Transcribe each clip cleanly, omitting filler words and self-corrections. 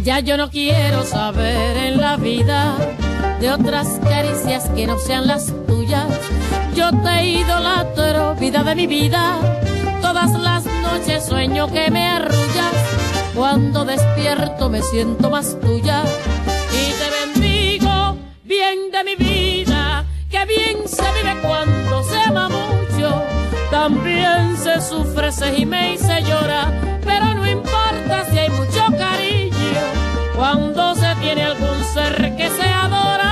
Ya yo no quiero saber en la vida de otras caricias que no sean las tuyas. Yo te idolatro, vida de mi vida. Todas las noches sueño que me arrullas. Cuando despierto me siento más tuya. Y te bendigo, bien de mi vida, que bien se vive cuando se ama mucho. También se sufre, se gime y se llora, pero no importa si hay mucho cariño cuando se tiene algún ser que se adora.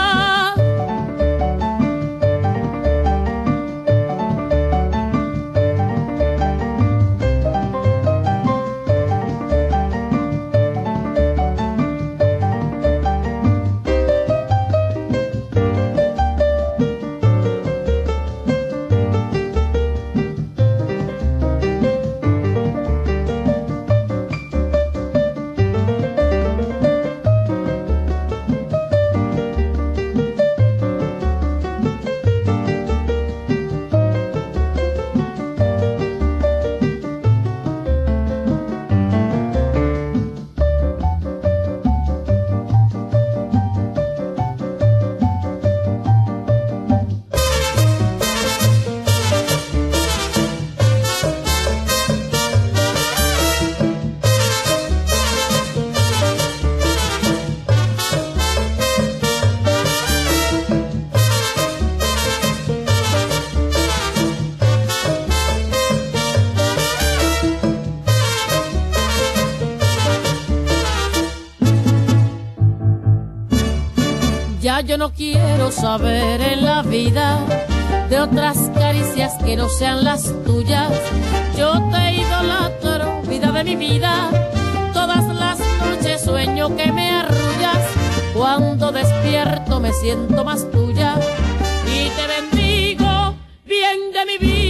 Ya yo no quiero saber en la vida de otras caricias que no sean las tuyas. Yo te idolatro, vida de mi vida. Todas las noches sueño que me arrullas. Cuando despierto me siento más tuya. Y te bendigo, bien de mi vida.